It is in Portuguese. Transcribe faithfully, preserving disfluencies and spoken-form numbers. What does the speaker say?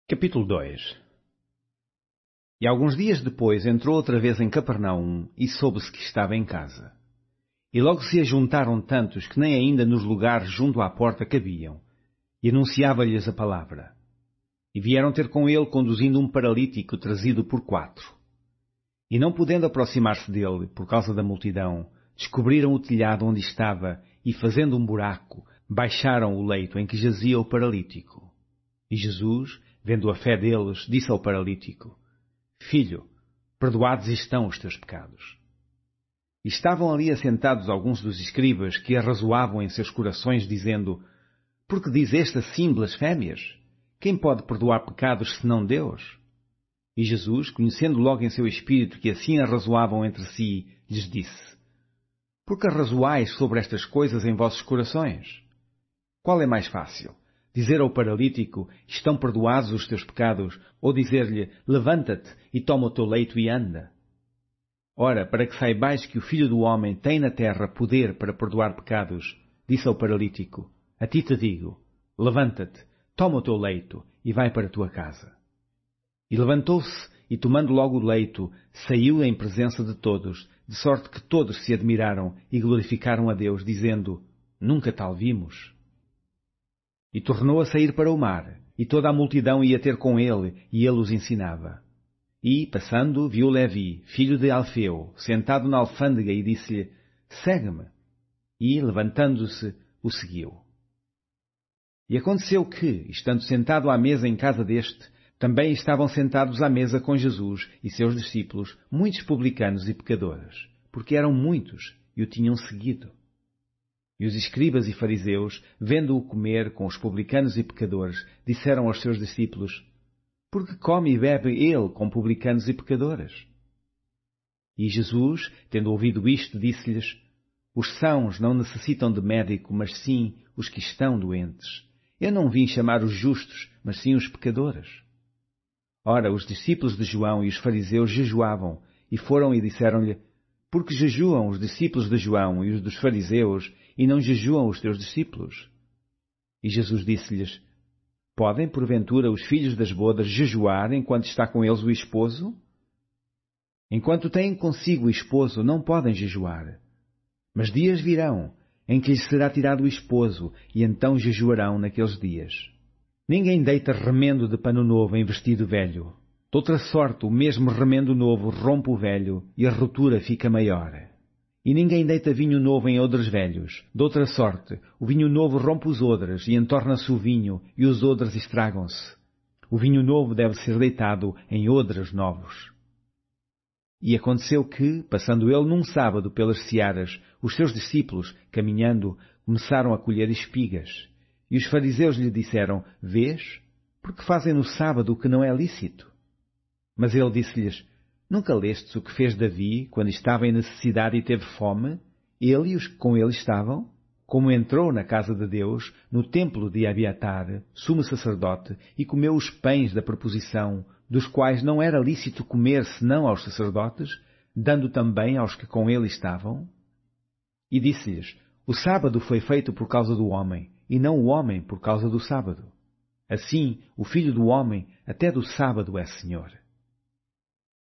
Capítulo dois. E alguns dias depois entrou outra vez em Capernaum e soube-se que estava em casa. E logo se ajuntaram tantos que nem ainda nos lugares junto à porta cabiam, e anunciava-lhes a palavra. E vieram ter com ele conduzindo um paralítico trazido por quatro. E não podendo aproximar-se dele, por causa da multidão, descobriram o telhado onde estava e, fazendo um buraco, baixaram o leito em que jazia o paralítico. E Jesus, vendo a fé deles, disse ao paralítico: Filho, perdoados estão os teus pecados. E estavam ali assentados alguns dos escribas que arrazoavam em seus corações, dizendo: Por que diz este assim blasfémias? Quem pode perdoar pecados senão Deus? E Jesus, conhecendo logo em seu espírito que assim arrazoavam entre si, lhes disse: Por que arrazoais sobre estas coisas em vossos corações? Qual é mais fácil? Dizer ao paralítico: Estão perdoados os teus pecados, ou dizer-lhe: Levanta-te e toma o teu leito e anda? Ora, para que saibais que o Filho do Homem tem na terra poder para perdoar pecados, disse ao paralítico: A ti te digo, levanta-te, toma o teu leito e vai para a tua casa. E levantou-se e, tomando logo o leito, saiu em presença de todos, de sorte que todos se admiraram e glorificaram a Deus, dizendo: Nunca tal vimos. E tornou a sair para o mar, e toda a multidão ia ter com ele, e ele os ensinava. E, passando, viu Levi, filho de Alfeu, sentado na alfândega, e disse-lhe: Segue-me. E, levantando-se, o seguiu. E aconteceu que, estando sentado à mesa em casa deste, também estavam sentados à mesa com Jesus e seus discípulos muitos publicanos e pecadores, porque eram muitos e o tinham seguido. E os escribas e fariseus, vendo-o comer com os publicanos e pecadores, disseram aos seus discípulos: Por que come e bebe ele com publicanos e pecadores? E Jesus, tendo ouvido isto, disse-lhes: Os sãos não necessitam de médico, mas sim os que estão doentes. Eu não vim chamar os justos, mas sim os pecadores. Ora, os discípulos de João e os fariseus jejuavam, e foram e disseram-lhe: Por que jejuam os discípulos de João e os dos fariseus, e não jejuam os teus discípulos? E Jesus disse-lhes: Podem, porventura, os filhos das bodas jejuar enquanto está com eles o esposo? Enquanto têm consigo o esposo, não podem jejuar. Mas dias virão, em que lhes será tirado o esposo, e então jejuarão naqueles dias. Ninguém deita remendo de pano novo em vestido velho. De outra sorte, o mesmo remendo novo rompe o velho, e a rotura fica maior. E ninguém deita vinho novo em odres velhos. De outra sorte, o vinho novo rompe os odres, e entorna-se o vinho, e os odres estragam-se. O vinho novo deve ser deitado em odres novos. E aconteceu que, passando ele num sábado pelas searas, os seus discípulos, caminhando, começaram a colher espigas. E os fariseus lhe disseram: Vês? Porque fazem no sábado o que não é lícito? Mas ele disse-lhes: Nunca lestes o que fez Davi, quando estava em necessidade e teve fome, ele e os que com ele estavam? Como entrou na casa de Deus, no templo de Abiatar, sumo sacerdote, e comeu os pães da proposição, dos quais não era lícito comer senão aos sacerdotes, dando também aos que com ele estavam? E disse-lhes: O sábado foi feito por causa do homem, e não o homem por causa do sábado. Assim, o Filho do Homem até do sábado é Senhor.